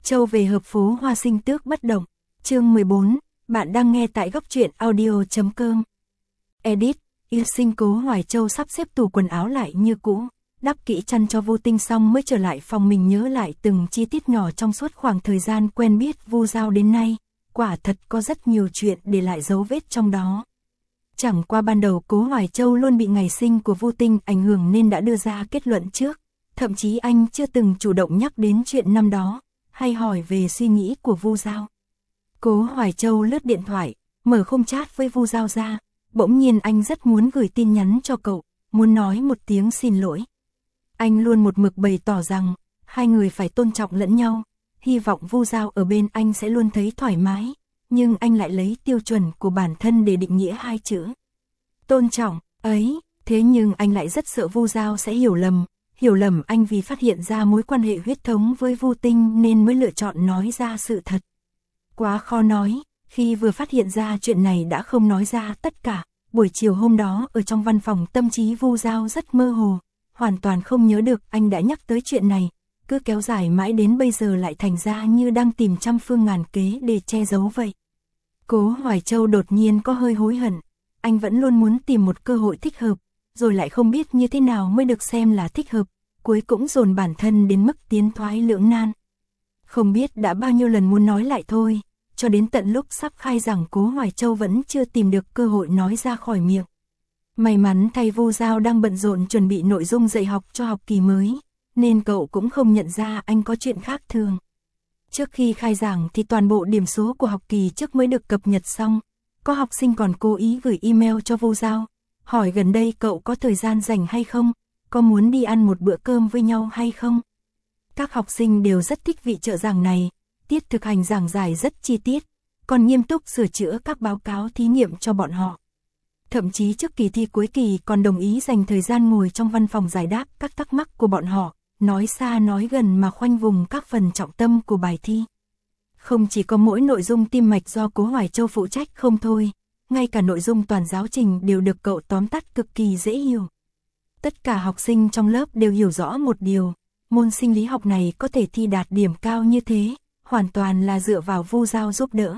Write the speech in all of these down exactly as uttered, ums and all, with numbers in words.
Châu về hợp phố hoa sinh tước bất động. Chương mười bốn, bạn đang nghe tại góc truyện audio chấm com. Edit, yêu sinh Cố Hoài Châu sắp xếp tủ quần áo lại như cũ, đắp kỹ chăn cho Vu Tinh xong mới trở lại phòng mình nhớ lại từng chi tiết nhỏ trong suốt khoảng thời gian quen biết Vu Giao đến nay, quả thật có rất nhiều chuyện để lại dấu vết trong đó. Chẳng qua ban đầu Cố Hoài Châu luôn bị ngày sinh của Vu Tinh ảnh hưởng nên đã đưa ra kết luận trước, thậm chí anh chưa từng chủ động nhắc đến chuyện năm đó, hay hỏi về suy nghĩ của Vu Giao. Cố Hoài Châu lướt điện thoại, mở khung chat với Vu Giao ra, bỗng nhiên anh rất muốn gửi tin nhắn cho cậu, muốn nói một tiếng xin lỗi. Anh luôn một mực bày tỏ rằng, hai người phải tôn trọng lẫn nhau, hy vọng Vu Giao ở bên anh sẽ luôn thấy thoải mái, nhưng anh lại lấy tiêu chuẩn của bản thân để định nghĩa hai chữ. Tôn trọng, ấy, thế nhưng anh lại rất sợ Vu Giao sẽ hiểu lầm, hiểu lầm anh vì phát hiện ra mối quan hệ huyết thống với Vu Tinh nên mới lựa chọn nói ra sự thật. Quá khó nói, khi vừa phát hiện ra chuyện này đã không nói ra tất cả, buổi chiều hôm đó ở trong văn phòng tâm trí Vu Giao rất mơ hồ, hoàn toàn không nhớ được anh đã nhắc tới chuyện này, cứ kéo dài mãi đến bây giờ lại thành ra như đang tìm trăm phương ngàn kế để che giấu vậy. Cố Hoài Châu đột nhiên có hơi hối hận, anh vẫn luôn muốn tìm một cơ hội thích hợp, rồi lại không biết như thế nào mới được xem là thích hợp, cuối cũng dồn bản thân đến mức tiến thoái lưỡng nan. Không biết đã bao nhiêu lần muốn nói lại thôi, cho đến tận lúc sắp khai rằng Cố Hoài Châu vẫn chưa tìm được cơ hội nói ra khỏi miệng. May mắn thay Vu Giao đang bận rộn chuẩn bị nội dung dạy học cho học kỳ mới, nên cậu cũng không nhận ra anh có chuyện khác thường. Trước khi khai giảng thì toàn bộ điểm số của học kỳ trước mới được cập nhật xong, có học sinh còn cố ý gửi email cho Vu Giao, hỏi gần đây cậu có thời gian rảnh hay không, có muốn đi ăn một bữa cơm với nhau hay không. Các học sinh đều rất thích vị trợ giảng này, tiết thực hành giảng giải rất chi tiết, còn nghiêm túc sửa chữa các báo cáo thí nghiệm cho bọn họ. Thậm chí trước kỳ thi cuối kỳ còn đồng ý dành thời gian ngồi trong văn phòng giải đáp các thắc mắc của bọn họ, nói xa nói gần mà khoanh vùng các phần trọng tâm của bài thi. Không chỉ có mỗi nội dung tim mạch do Cố Hoài Châu phụ trách không thôi, ngay cả nội dung toàn giáo trình đều được cậu tóm tắt cực kỳ dễ hiểu. Tất cả học sinh trong lớp đều hiểu rõ một điều, môn sinh lý học này có thể thi đạt điểm cao như thế, hoàn toàn là dựa vào Vu Giao giúp đỡ.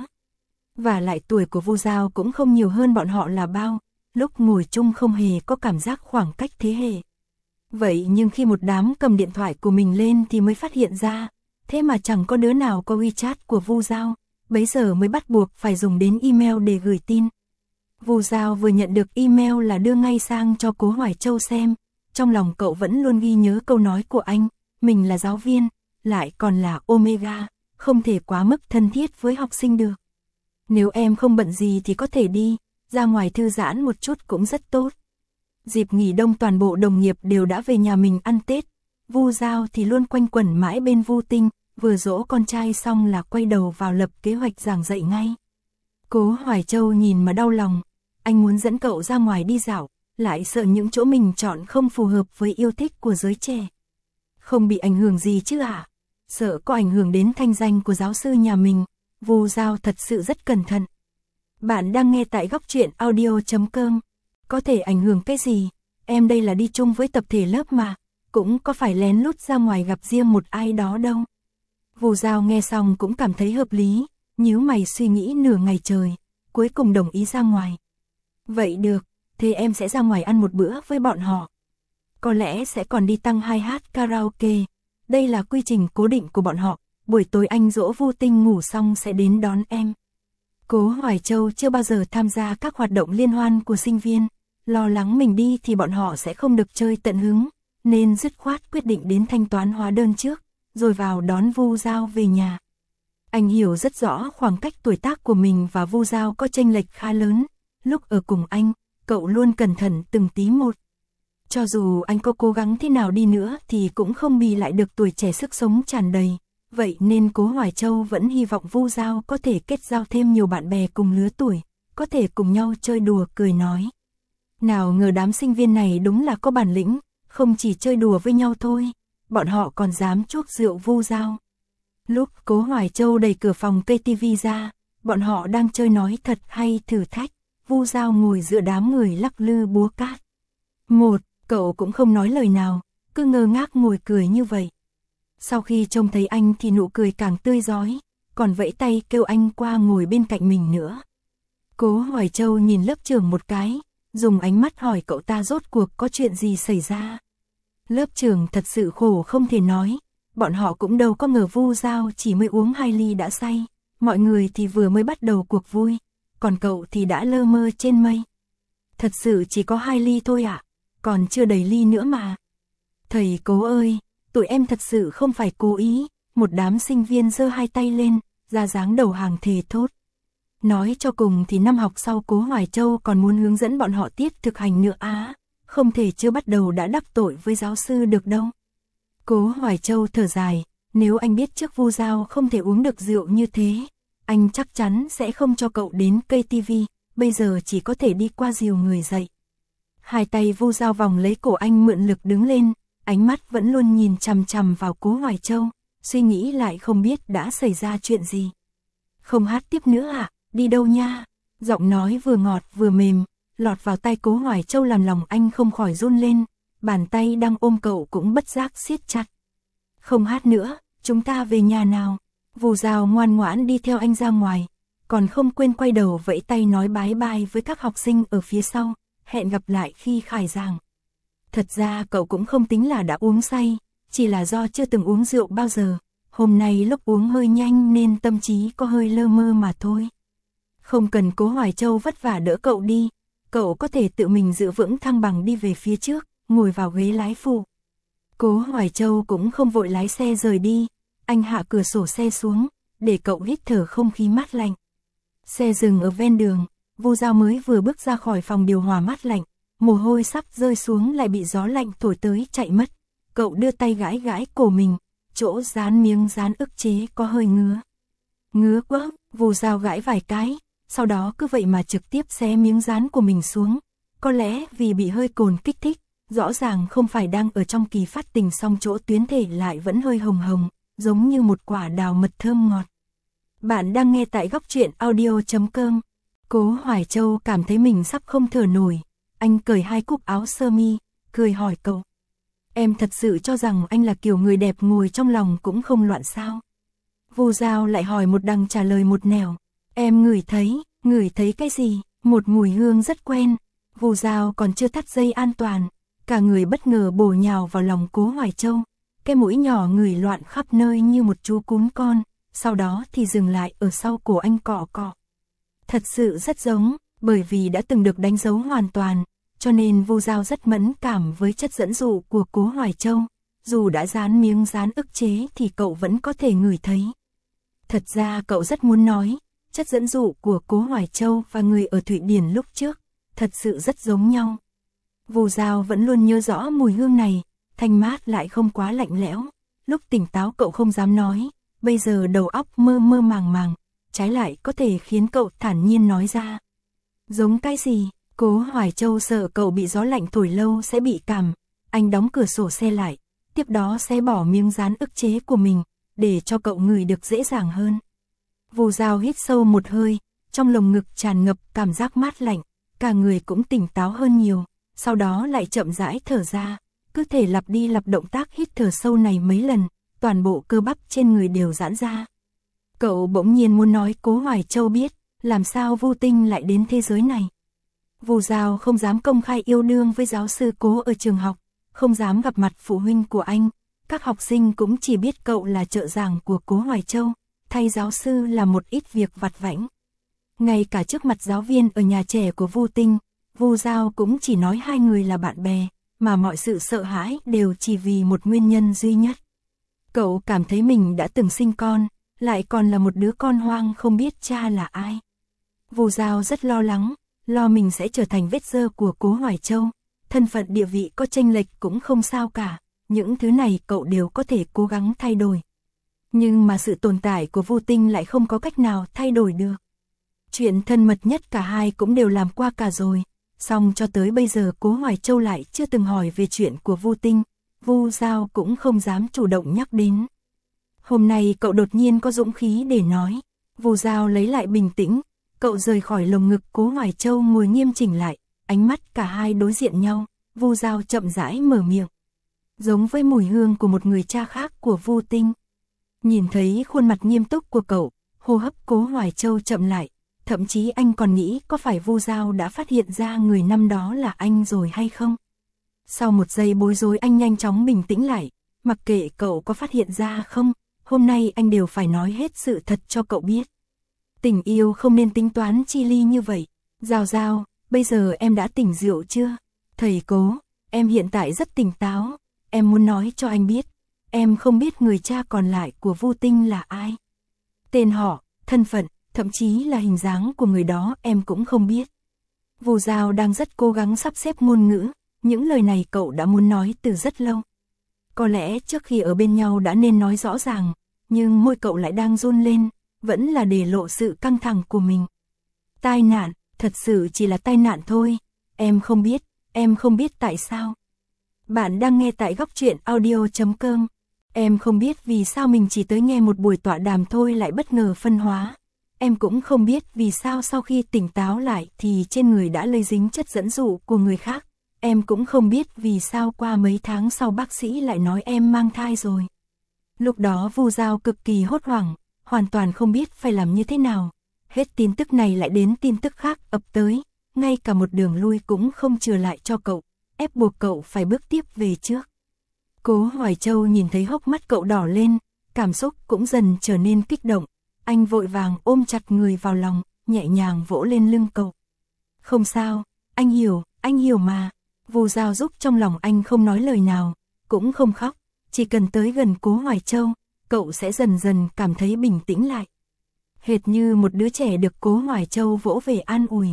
Và lại tuổi của Vu Giao cũng không nhiều hơn bọn họ là bao, lúc ngồi chung không hề có cảm giác khoảng cách thế hệ. Vậy nhưng khi một đám cầm điện thoại của mình lên thì mới phát hiện ra, thế mà chẳng có đứa nào có WeChat của Vu Giao, bấy giờ mới bắt buộc phải dùng đến email để gửi tin. Vu Giao vừa nhận được email là đưa ngay sang cho Cố Hoài Châu xem, trong lòng cậu vẫn luôn ghi nhớ câu nói của anh, mình là giáo viên, lại còn là Omega, không thể quá mức thân thiết với học sinh được. Nếu em không bận gì thì có thể đi, ra ngoài thư giãn một chút cũng rất tốt. Dịp nghỉ đông toàn bộ đồng nghiệp đều đã về nhà mình ăn Tết, Vu Giao thì luôn quanh quẩn mãi bên Vu Tinh, vừa dỗ con trai xong là quay đầu vào lập kế hoạch giảng dạy ngay. Cố Hoài Châu nhìn mà đau lòng, anh muốn dẫn cậu ra ngoài đi dạo, lại sợ những chỗ mình chọn không phù hợp với yêu thích của giới trẻ. Không bị ảnh hưởng gì chứ ạ? Sợ có ảnh hưởng đến thanh danh của giáo sư nhà mình, Vu Giao thật sự rất cẩn thận. Bạn đang nghe tại góc truyện audio chấm com. Có thể ảnh hưởng cái gì? Em đây là đi chung với tập thể lớp mà, cũng có phải lén lút ra ngoài gặp riêng một ai đó đâu. Vu Giao nghe xong cũng cảm thấy hợp lý, nhíu mày suy nghĩ nửa ngày trời, cuối cùng đồng ý ra ngoài. Vậy được, thế em sẽ ra ngoài ăn một bữa với bọn họ. Có lẽ sẽ còn đi tăng hai hát karaoke, đây là quy trình cố định của bọn họ, buổi tối anh dỗ Vu Tinh ngủ xong sẽ đến đón em. Cố Hoài Châu chưa bao giờ tham gia các hoạt động liên hoan của sinh viên, lo lắng mình đi thì bọn họ sẽ không được chơi tận hứng, nên dứt khoát quyết định đến thanh toán hóa đơn trước, rồi vào đón Vu Giao về nhà. Anh hiểu rất rõ khoảng cách tuổi tác của mình và Vu Giao có chênh lệch khá lớn, lúc ở cùng anh, cậu luôn cẩn thận từng tí một. Cho dù anh có cố gắng thế nào đi nữa thì cũng không bì lại được tuổi trẻ sức sống tràn đầy. Vậy nên Cố Hoài Châu vẫn hy vọng Vu Giao có thể kết giao thêm nhiều bạn bè cùng lứa tuổi, có thể cùng nhau chơi đùa cười nói. Nào ngờ đám sinh viên này đúng là có bản lĩnh, không chỉ chơi đùa với nhau thôi, bọn họ còn dám chuốc rượu Vu Giao. Lúc Cố Hoài Châu đẩy cửa phòng cây tivi ra, bọn họ đang chơi nói thật hay thử thách, Vu Giao ngồi giữa đám người lắc lư búa cát. Một, cậu cũng không nói lời nào, cứ ngơ ngác ngồi cười như vậy. Sau khi trông thấy anh thì nụ cười càng tươi rói, còn vẫy tay kêu anh qua ngồi bên cạnh mình nữa. Cố Hoài Châu nhìn lớp trưởng một cái, dùng ánh mắt hỏi cậu ta rốt cuộc có chuyện gì xảy ra. Lớp trưởng thật sự khổ không thể nói, bọn họ cũng đâu có ngờ Vu Giao chỉ mới uống hai ly đã say, mọi người thì vừa mới bắt đầu cuộc vui, còn cậu thì đã lơ mơ trên mây. Thật sự chỉ có hai ly thôi ạ, à? Còn chưa đầy ly nữa mà. Thầy Cố ơi, tụi em thật sự không phải cố ý, một đám sinh viên giơ hai tay lên, ra dáng đầu hàng thề thốt. Nói cho cùng thì năm học sau Cố Hoài Châu còn muốn hướng dẫn bọn họ tiết thực hành nữa á, không thể chưa bắt đầu đã đắc tội với giáo sư được đâu. Cố Hoài Châu thở dài, nếu anh biết trước Vu Giao không thể uống được rượu như thế, anh chắc chắn sẽ không cho cậu đến cây ti vi, bây giờ chỉ có thể đi qua dìu người dậy. Hai tay Vu Giao vòng lấy cổ anh mượn lực đứng lên, ánh mắt vẫn luôn nhìn chằm chằm vào Cố Hoài Châu, suy nghĩ lại không biết đã xảy ra chuyện gì. Không hát tiếp nữa à, đi đâu nha? Giọng nói vừa ngọt vừa mềm, lọt vào tai Cố Hoài Châu làm lòng anh không khỏi run lên, bàn tay đang ôm cậu cũng bất giác siết chặt. Không hát nữa, chúng ta về nhà nào. Vu Giao ngoan ngoãn đi theo anh ra ngoài, còn không quên quay đầu vẫy tay nói bái bai với các học sinh ở phía sau, hẹn gặp lại khi khai giảng. Thật ra cậu cũng không tính là đã uống say, chỉ là do chưa từng uống rượu bao giờ, hôm nay lúc uống hơi nhanh nên tâm trí có hơi lơ mơ mà thôi. Không cần Cố Hoài Châu vất vả đỡ cậu đi, cậu có thể tự mình giữ vững thăng bằng đi về phía trước, ngồi vào ghế lái phụ. Cố Hoài Châu cũng không vội lái xe rời đi, anh hạ cửa sổ xe xuống, để cậu hít thở không khí mát lạnh. Xe dừng ở ven đường, Vu Giao mới vừa bước ra khỏi phòng điều hòa mát lạnh, mồ hôi sắp rơi xuống lại bị gió lạnh thổi tới chạy mất. Cậu đưa tay gãi gãi cổ mình, chỗ dán miếng dán ức chế có hơi ngứa. Ngứa quá, Vu Giao gãi vài cái, sau đó cứ vậy mà trực tiếp xé miếng dán của mình xuống. Có lẽ vì bị hơi cồn kích thích, rõ ràng không phải đang ở trong kỳ phát tình song chỗ tuyến thể lại vẫn hơi hồng hồng, giống như một quả đào mật thơm ngọt. Bạn đang nghe tại góc truyện audio chấm com. Cố Hoài Châu cảm thấy mình sắp không thở nổi, anh cởi hai cúc áo sơ mi, cười hỏi cậu. Em thật sự cho rằng anh là kiểu người đẹp ngồi trong lòng cũng không loạn sao? Vu Giao lại hỏi một đằng trả lời một nẻo. Em ngửi thấy, ngửi thấy cái gì? Một mùi hương rất quen. Vu Giao còn chưa thắt dây an toàn, cả người bất ngờ bổ nhào vào lòng Cố Hoài Châu. Cái mũi nhỏ ngửi loạn khắp nơi như một chú cún con, sau đó thì dừng lại ở sau cổ anh cọ cọ. Thật sự rất giống, bởi vì đã từng được đánh dấu hoàn toàn, cho nên Vu Giao rất mẫn cảm với chất dẫn dụ của Cố Hoài Châu. Dù đã dán miếng dán ức chế thì cậu vẫn có thể ngửi thấy. Thật ra cậu rất muốn nói, chất dẫn dụ của Cố Hoài Châu và người ở Thụy Điển lúc trước, thật sự rất giống nhau. Vu Giao vẫn luôn nhớ rõ mùi hương này, thanh mát lại không quá lạnh lẽo. Lúc tỉnh táo cậu không dám nói, bây giờ đầu óc mơ mơ màng màng, trái lại có thể khiến cậu thản nhiên nói ra. Giống cái gì? Cố Hoài Châu sợ cậu bị gió lạnh thổi lâu sẽ bị cảm, anh đóng cửa sổ xe lại, tiếp đó sẽ bỏ miếng dán ức chế của mình, để cho cậu ngửi được dễ dàng hơn. Vu Giao hít sâu một hơi, trong lồng ngực tràn ngập cảm giác mát lạnh, cả người cũng tỉnh táo hơn nhiều, sau đó lại chậm rãi thở ra, cứ thể lặp đi lặp động tác hít thở sâu này mấy lần, toàn bộ cơ bắp trên người đều giãn ra. Cậu bỗng nhiên muốn nói Cố Hoài Châu biết, làm sao Vu Tinh lại đến thế giới này. Vu Giao không dám công khai yêu đương với giáo sư Cố ở trường học, không dám gặp mặt phụ huynh của anh, các học sinh cũng chỉ biết cậu là trợ giảng của Cố Hoài Châu, thay giáo sư là một ít việc vặt vãnh. Ngay cả trước mặt giáo viên ở nhà trẻ của Vu Tinh, Vu Giao cũng chỉ nói hai người là bạn bè, mà mọi sự sợ hãi đều chỉ vì một nguyên nhân duy nhất. Cậu cảm thấy mình đã từng sinh con, lại còn là một đứa con hoang không biết cha là ai. Vu Giao rất lo lắng, lo mình sẽ trở thành vết dơ của Cố Hoài Châu, thân phận địa vị có chênh lệch cũng không sao cả, những thứ này cậu đều có thể cố gắng thay đổi. Nhưng mà sự tồn tại của Vu Tinh lại không có cách nào thay đổi được. Chuyện thân mật nhất cả hai cũng đều làm qua cả rồi, song cho tới bây giờ Cố Hoài Châu lại chưa từng hỏi về chuyện của Vu Tinh, Vu Giao cũng không dám chủ động nhắc đến. Hôm nay cậu đột nhiên có dũng khí để nói, Vu Giao lấy lại bình tĩnh, cậu rời khỏi lồng ngực Cố Hoài Châu ngồi nghiêm chỉnh lại, ánh mắt cả hai đối diện nhau, Vu Giao chậm rãi mở miệng. giống với mùi hương của một người cha khác của Vu Tinh. Nhìn thấy khuôn mặt nghiêm túc của cậu, hô hấp Cố Hoài Châu chậm lại, thậm chí anh còn nghĩ có phải Vu Giao đã phát hiện ra người năm đó là anh rồi hay không. Sau một giây bối rối anh nhanh chóng bình tĩnh lại, mặc kệ cậu có phát hiện ra không, hôm nay anh đều phải nói hết sự thật cho cậu biết. Tình yêu không nên tính toán chi ly như vậy. Giao Giao, bây giờ em đã tỉnh rượu chưa? Thầy Cố, em hiện tại rất tỉnh táo, em muốn nói cho anh biết, em không biết người cha còn lại của Vu Tinh là ai. Tên họ, thân phận, thậm chí là hình dáng của người đó em cũng không biết. Vu Giao đang rất cố gắng sắp xếp ngôn ngữ, những lời này cậu đã muốn nói từ rất lâu. Có lẽ trước khi ở bên nhau đã nên nói rõ ràng, nhưng môi cậu lại đang run lên, vẫn là để lộ sự căng thẳng của mình. Tai nạn, thật sự chỉ là tai nạn thôi, em không biết, em không biết tại sao. Bạn đang nghe tại góc truyện audio chấm com. Em không biết vì sao mình chỉ tới nghe một buổi tọa đàm thôi lại bất ngờ phân hóa. Em cũng không biết vì sao sau khi tỉnh táo lại thì trên người đã lây dính chất dẫn dụ của người khác. Em cũng không biết vì sao qua mấy tháng sau bác sĩ lại nói em mang thai rồi. Lúc đó Vu Giao cực kỳ hốt hoảng, hoàn toàn không biết phải làm như thế nào. Hết tin tức này lại đến tin tức khác ập tới, ngay cả một đường lui cũng không chừa lại cho cậu, ép buộc cậu phải bước tiếp về trước. Cố Hoài Châu nhìn thấy hốc mắt cậu đỏ lên, cảm xúc cũng dần trở nên kích động. Anh vội vàng ôm chặt người vào lòng, nhẹ nhàng vỗ lên lưng cậu. Không sao, anh hiểu, anh hiểu mà. Vu Giao giúp trong lòng anh không nói lời nào, cũng không khóc. Chỉ cần tới gần Cố Hoài Châu, cậu sẽ dần dần cảm thấy bình tĩnh lại. Hệt như một đứa trẻ được Cố Hoài Châu vỗ về an ủi.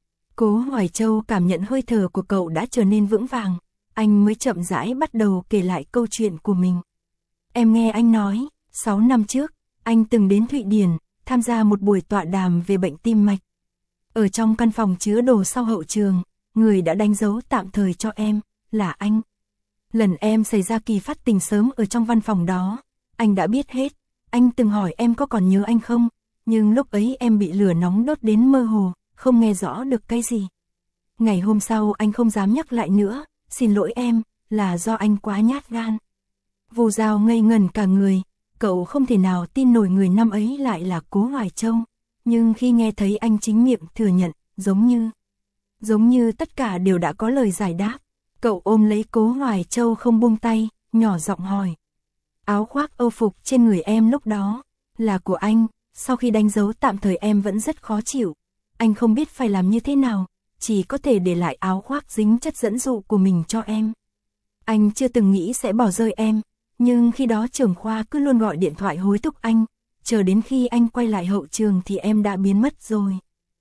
Cố Hoài Châu cảm nhận hơi thở của cậu đã trở nên vững vàng, anh mới chậm rãi bắt đầu kể lại câu chuyện của mình. Em nghe anh nói, sáu năm trước, anh từng đến Thụy Điển, tham gia một buổi tọa đàm về bệnh tim mạch. Ở trong căn phòng chứa đồ sau hậu trường, người đã đánh dấu tạm thời cho em, là anh. Lần em xảy ra kỳ phát tình sớm ở trong văn phòng đó, anh đã biết hết, anh từng hỏi em có còn nhớ anh không, nhưng lúc ấy em bị lửa nóng đốt đến mơ hồ, không nghe rõ được cái gì. Ngày hôm sau anh không dám nhắc lại nữa, xin lỗi em, là do anh quá nhát gan. Vu Giao ngây ngẩn cả người, cậu không thể nào tin nổi người năm ấy lại là Cố Hoài Châu, nhưng khi nghe thấy anh chính miệng thừa nhận, giống như, giống như tất cả đều đã có lời giải đáp. Cậu ôm lấy Cố Hoài Châu không buông tay, nhỏ giọng hỏi. Áo khoác âu phục trên người em lúc đó, là của anh, sau khi đánh dấu tạm thời em vẫn rất khó chịu. Anh không biết phải làm như thế nào, chỉ có thể để lại áo khoác dính chất dẫn dụ của mình cho em. Anh chưa từng nghĩ sẽ bỏ rơi em, nhưng khi đó trưởng khoa cứ luôn gọi điện thoại hối thúc anh, chờ đến khi anh quay lại hậu trường thì em đã biến mất rồi.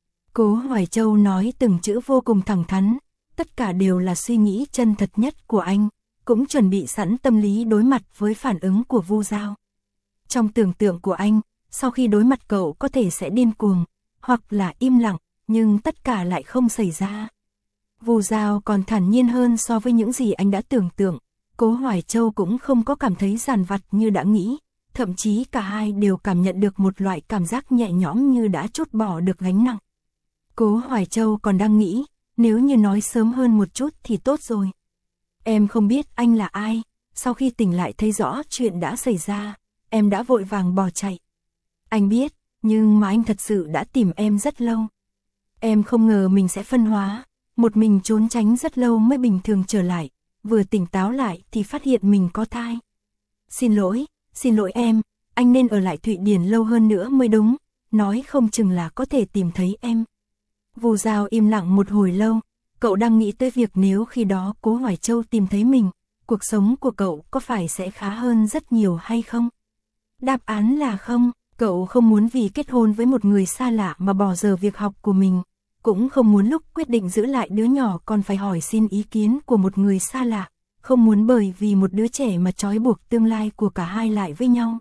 Cố Hoài Châu nói từng chữ vô cùng thẳng thắn, tất cả đều là suy nghĩ chân thật nhất của anh, cũng chuẩn bị sẵn tâm lý đối mặt với phản ứng của Vu Giao. Trong tưởng tượng của anh, sau khi đối mặt cậu có thể sẽ điên cuồng, hoặc là im lặng, nhưng tất cả lại không xảy ra. Vu Giao còn thản nhiên hơn so với những gì anh đã tưởng tượng, Cố Hoài Châu cũng không có cảm thấy dằn vặt như đã nghĩ, thậm chí cả hai đều cảm nhận được một loại cảm giác nhẹ nhõm như đã trút bỏ được gánh nặng. Cố Hoài Châu còn đang nghĩ, nếu như nói sớm hơn một chút thì tốt rồi. Em không biết anh là ai, sau khi tỉnh lại thấy rõ chuyện đã xảy ra, em đã vội vàng bỏ chạy. Anh biết, nhưng mà anh thật sự đã tìm em rất lâu. Em không ngờ mình sẽ phân hóa, một mình trốn tránh rất lâu mới bình thường trở lại, vừa tỉnh táo lại thì phát hiện mình có thai. Xin lỗi, xin lỗi em, anh nên ở lại Thụy Điển lâu hơn nữa mới đúng, nói không chừng là có thể tìm thấy em. Vu Giao im lặng một hồi lâu, cậu đang nghĩ tới việc nếu khi đó Cố Hoài Châu tìm thấy mình, cuộc sống của cậu có phải sẽ khá hơn rất nhiều hay không? Đáp án là không, cậu không muốn vì kết hôn với một người xa lạ mà bỏ dở việc học của mình, cũng không muốn lúc quyết định giữ lại đứa nhỏ còn phải hỏi xin ý kiến của một người xa lạ, không muốn bởi vì một đứa trẻ mà trói buộc tương lai của cả hai lại với nhau.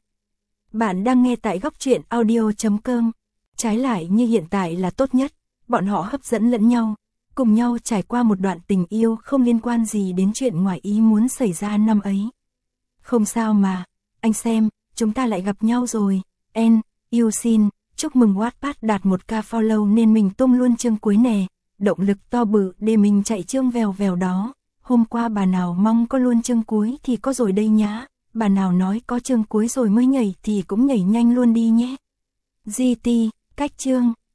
Bạn đang nghe tại góc truyện audio chấm com, trái lại như hiện tại là tốt nhất, bọn họ hấp dẫn lẫn nhau, cùng nhau trải qua một đoạn tình yêu không liên quan gì đến chuyện ngoài ý muốn xảy ra năm ấy. Không sao mà, anh xem, chúng ta lại gặp nhau rồi, en, yêu xin, chúc mừng Wattpad đạt một k follow nên mình tung luôn chương cuối nè, động lực to bự để mình chạy chương vèo vèo đó, hôm qua bà nào mong có luôn chương cuối thì có rồi đây nhá, bà nào nói có chương cuối rồi mới nhảy thì cũng nhảy nhanh luôn đi nhé. giê tê, cách chương.